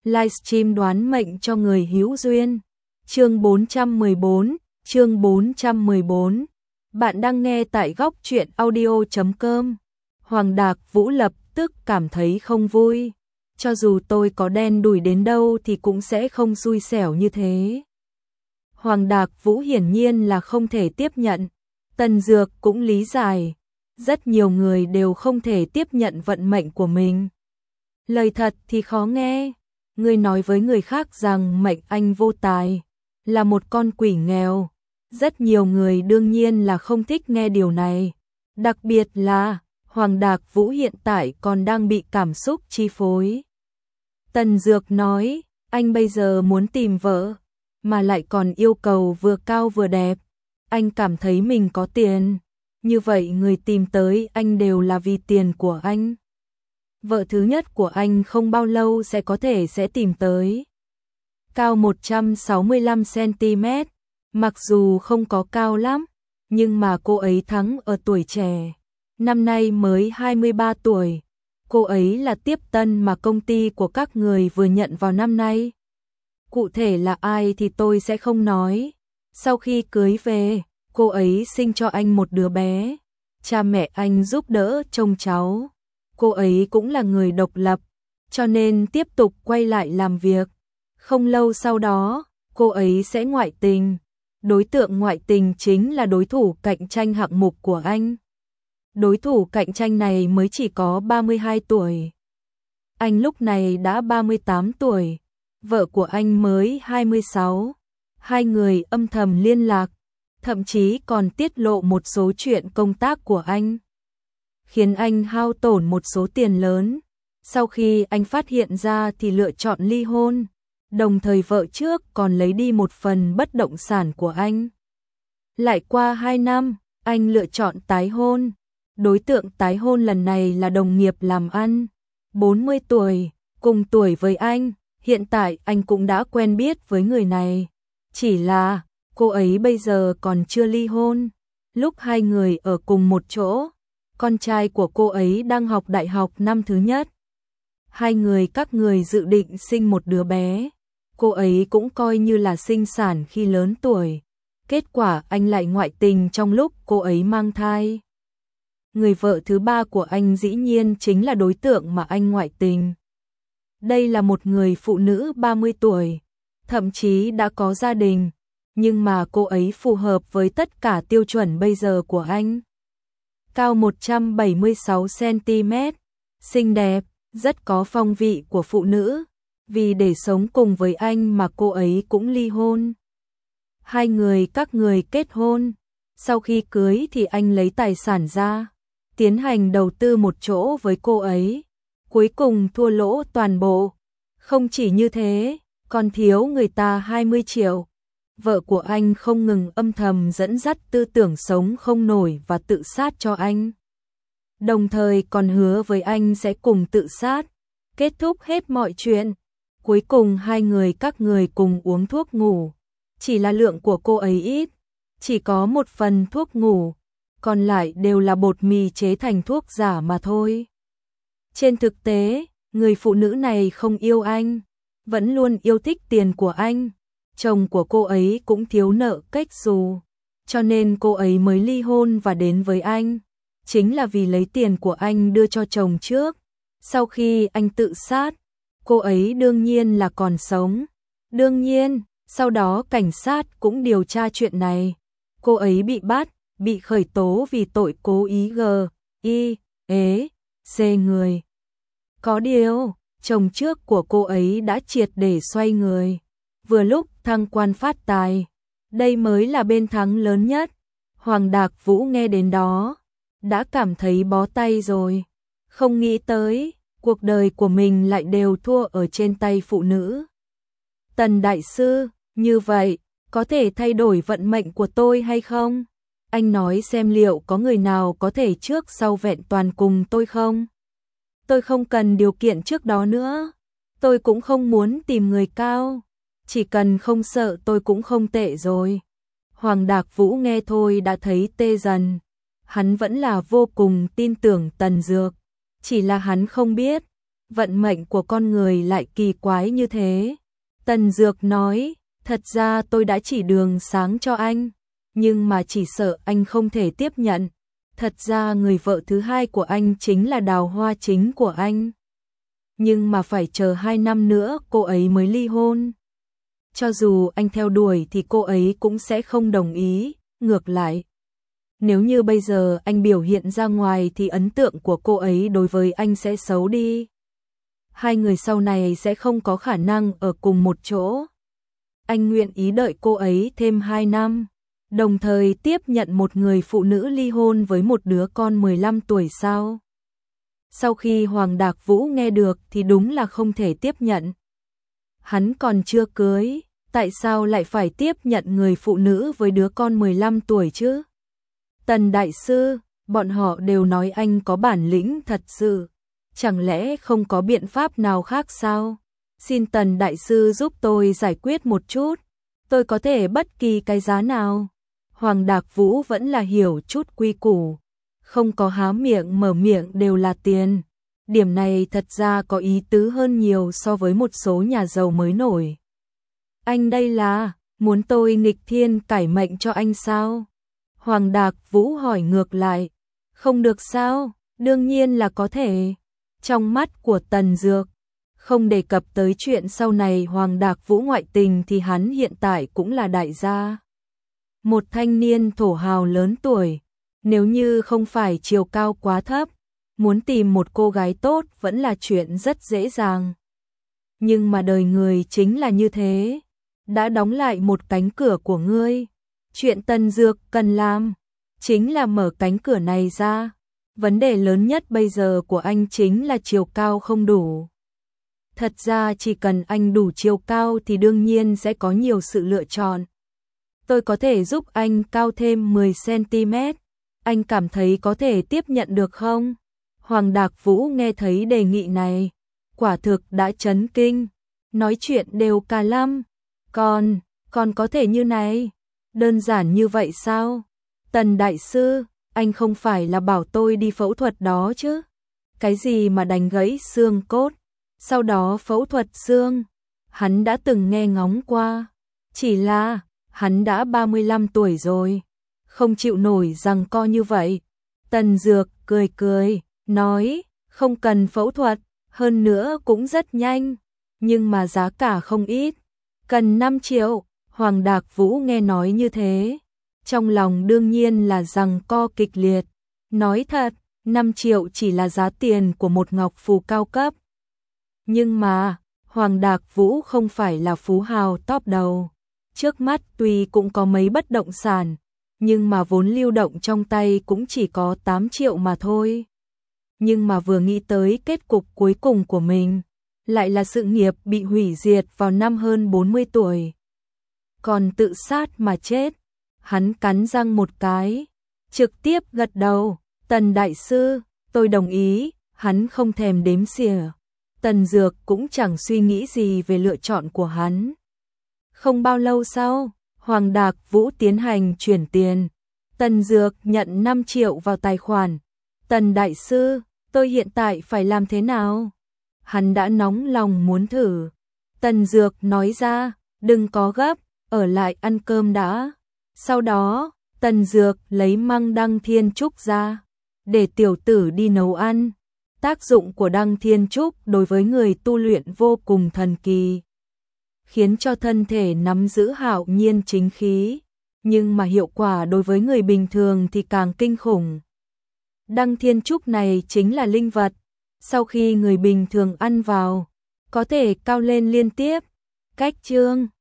Livestream đoán mệnh cho người hữu duyên. Chương 414. Bạn đang nghe tại góc truyện audio.com. Hoàng Đạc Vũ lập tức cảm thấy không vui. Cho dù tôi có đen đủi đến đâu thì cũng sẽ không xui xẻo như thế. Hoàng Đạc Vũ hiển nhiên là không thể tiếp nhận. Tần Dược cũng lý giải. Rất nhiều người đều không thể tiếp nhận vận mệnh của mình. Lời thật thì khó nghe. Người nói với người khác rằng mệnh anh vô tài, là một con quỷ nghèo. Rất nhiều người đương nhiên là không thích nghe điều này. Đặc biệt là Hoàng Đạc Vũ hiện tại còn đang bị cảm xúc chi phối. Tần Dược nói, anh bây giờ muốn tìm vợ, mà lại còn yêu cầu vừa cao vừa đẹp. Anh cảm thấy mình có tiền, như vậy người tìm tới anh đều là vì tiền của anh. Vợ thứ nhất của anh không bao lâu sẽ tìm tới. Cao 165cm, mặc dù không có cao lắm, nhưng mà cô ấy thắng ở tuổi trẻ. Năm nay mới 23 tuổi. Cô ấy là tiếp tân mà công ty của các người vừa nhận vào năm nay. Cụ thể là ai thì tôi sẽ không nói. Sau khi cưới về, cô ấy sinh cho anh một đứa bé. Cha mẹ anh giúp đỡ trông cháu. Cô ấy cũng là người độc lập, cho nên tiếp tục quay lại làm việc. Không lâu sau đó, cô ấy sẽ ngoại tình. Đối tượng ngoại tình chính là đối thủ cạnh tranh hạng mục của anh. Đối thủ cạnh tranh này mới chỉ có 32 tuổi. Anh lúc này đã 38 tuổi, vợ của anh mới 26. Hai người âm thầm liên lạc, thậm chí còn tiết lộ một số chuyện công tác của anh, khiến anh hao tổn một số tiền lớn. Sau khi anh phát hiện ra thì lựa chọn ly hôn, đồng thời vợ trước còn lấy đi một phần bất động sản của anh. Lại qua 2 năm, anh lựa chọn tái hôn. Đối tượng tái hôn lần này là đồng nghiệp làm ăn, 40 tuổi, cùng tuổi với anh. Hiện tại anh cũng đã quen biết với người này. Chỉ là cô ấy bây giờ còn chưa ly hôn. Lúc hai người ở cùng một chỗ, con trai của cô ấy đang học đại học năm thứ nhất. Các người dự định sinh một đứa bé. Cô ấy cũng coi như là sinh sản khi lớn tuổi. Kết quả anh lại ngoại tình trong lúc cô ấy mang thai. Người vợ thứ ba của anh dĩ nhiên chính là đối tượng mà anh ngoại tình. Đây là một người phụ nữ 30 tuổi, thậm chí đã có gia đình, nhưng mà cô ấy phù hợp với tất cả tiêu chuẩn bây giờ của anh. Cao 176cm, xinh đẹp, rất có phong vị của phụ nữ. Vì để sống cùng với anh mà cô ấy cũng ly hôn. Các người kết hôn. Sau khi cưới thì anh lấy tài sản ra, tiến hành đầu tư một chỗ với cô ấy. Cuối cùng thua lỗ toàn bộ. Không chỉ như thế, còn thiếu người ta 20 triệu. Vợ của anh không ngừng âm thầm dẫn dắt tư tưởng sống không nổi và tự sát cho anh. Đồng thời còn hứa với anh sẽ cùng tự sát, kết thúc hết mọi chuyện. Cuối cùng các người cùng uống thuốc ngủ. Chỉ là lượng của cô ấy ít, chỉ có một phần thuốc ngủ, còn lại đều là bột mì chế thành thuốc giả mà thôi. Trên thực tế, người phụ nữ này không yêu anh, vẫn luôn yêu thích tiền của anh. Chồng của cô ấy cũng thiếu nợ cách xù, cho nên cô ấy mới ly hôn và đến với anh. Chính là vì lấy tiền của anh đưa cho chồng trước. Sau khi anh tự sát, cô ấy đương nhiên là còn sống. Đương nhiên, sau đó cảnh sát cũng điều tra chuyện này. Cô ấy bị bắt, bị khởi tố vì tội cố ý c người. Có điều, chồng trước của cô ấy đã triệt để xoay người. Vừa lúc thăng quan phát tài. Đây mới là bên thắng lớn nhất. Hoàng Đạc Vũ nghe đến đó, đã cảm thấy bó tay rồi. Không nghĩ tới, cuộc đời của mình lại đều thua ở trên tay phụ nữ. Tần đại sư, như vậy, có thể thay đổi vận mệnh của tôi hay không? Anh nói xem liệu có người nào có thể trước sau vẹn toàn cùng tôi không? Tôi không cần điều kiện trước đó nữa. Tôi cũng không muốn tìm người cao. Chỉ cần không sợ tôi cũng không tệ rồi. Hoàng Đạc Vũ nghe thôi đã thấy tê dần. Hắn vẫn là vô cùng tin tưởng Tần Dược. Chỉ là hắn không biết, vận mệnh của con người lại kỳ quái như thế. Tần Dược nói, thật ra tôi đã chỉ đường sáng cho anh, nhưng mà chỉ sợ anh không thể tiếp nhận. Thật ra người vợ thứ hai của anh chính là đào hoa chính của anh. Nhưng mà phải chờ 2 năm nữa cô ấy mới ly hôn. Cho dù anh theo đuổi thì cô ấy cũng sẽ không đồng ý, ngược lại. Nếu như bây giờ anh biểu hiện ra ngoài thì ấn tượng của cô ấy đối với anh sẽ xấu đi. Hai người sau này sẽ không có khả năng ở cùng một chỗ. Anh nguyện ý đợi cô ấy thêm 2 năm, đồng thời tiếp nhận một người phụ nữ ly hôn với một đứa con 15 tuổi sao? Sau khi Hoàng Đạc Vũ nghe được thì đúng là không thể tiếp nhận. Hắn còn chưa cưới, tại sao lại phải tiếp nhận người phụ nữ với đứa con 15 tuổi chứ? Tần đại sư, bọn họ đều nói anh có bản lĩnh thật sự, chẳng lẽ không có biện pháp nào khác sao? Xin Tần đại sư giúp tôi giải quyết một chút, tôi có thể bất kỳ cái giá nào. Hoàng Đạc Vũ vẫn là hiểu chút quy củ, không có há miệng mở miệng đều là tiền. Điểm này thật ra có ý tứ hơn nhiều so với một số nhà giàu mới nổi. Anh đây là muốn tôi nghịch thiên cải mệnh cho anh sao? Hoàng Đạc Vũ hỏi ngược lại. Không được sao? Đương nhiên là có thể. Trong mắt của Tần Dược, không đề cập tới chuyện sau này Hoàng Đạc Vũ ngoại tình thì hắn hiện tại cũng là đại gia. Một thanh niên thổ hào lớn tuổi, nếu như không phải chiều cao quá thấp, muốn tìm một cô gái tốt vẫn là chuyện rất dễ dàng. Nhưng mà đời người chính là như thế, đã đóng lại một cánh cửa của ngươi. Chuyện Tần Dược cần làm chính là mở cánh cửa này ra. Vấn đề lớn nhất bây giờ của anh chính là chiều cao không đủ. Thật ra chỉ cần anh đủ chiều cao thì đương nhiên sẽ có nhiều sự lựa chọn. Tôi có thể giúp anh cao thêm 10cm. Anh cảm thấy có thể tiếp nhận được không? Hoàng Đạc Vũ nghe thấy đề nghị này, quả thực đã chấn kinh. Nói chuyện đều cả lăm. Còn có thể như này? Đơn giản như vậy sao? Tần đại sư, anh không phải là bảo tôi đi phẫu thuật đó chứ? Cái gì mà đánh gãy xương cốt, sau đó phẫu thuật xương? Hắn đã từng nghe ngóng qua. Chỉ là, hắn đã 35 tuổi rồi, không chịu nổi giằng co như vậy. Tần Dược cười cười, nói, không cần phẫu thuật, hơn nữa cũng rất nhanh, nhưng mà giá cả không ít, cần 5 triệu. Hoàng Đạc Vũ nghe nói như thế, trong lòng đương nhiên là giằng co kịch liệt. Nói thật, 5 triệu chỉ là giá tiền của một ngọc phù cao cấp. Nhưng mà, Hoàng Đạc Vũ không phải là phú hào top đầu. Trước mắt tuy cũng có mấy bất động sản, nhưng mà vốn lưu động trong tay cũng chỉ có 8 triệu mà thôi. Nhưng mà vừa nghĩ tới kết cục cuối cùng của mình, lại là sự nghiệp bị hủy diệt vào năm hơn 40 tuổi. Còn tự sát mà chết, hắn cắn răng một cái, trực tiếp gật đầu, Tần đại sư, tôi đồng ý, hắn không thèm đếm xỉa. Tần Dược cũng chẳng suy nghĩ gì về lựa chọn của hắn. Không bao lâu sau, Hoàng Đạc Vũ tiến hành chuyển tiền. Tần Dược nhận 5 triệu vào tài khoản. Tần đại sư, tôi hiện tại phải làm thế nào? Hắn đã nóng lòng muốn thử. Tần Dược nói ra, đừng có gấp, ở lại ăn cơm đã. Sau đó, Tần Dược lấy măng đăng thiên trúc ra, để tiểu tử đi nấu ăn. Tác dụng của đăng thiên trúc đối với người tu luyện vô cùng thần kỳ, khiến cho thân thể nắm giữ hạo nhiên chính khí, nhưng mà hiệu quả đối với người bình thường thì càng kinh khủng. Đăng thiên trúc này chính là linh vật, sau khi người bình thường ăn vào, có thể cao lên liên tiếp. Cách chương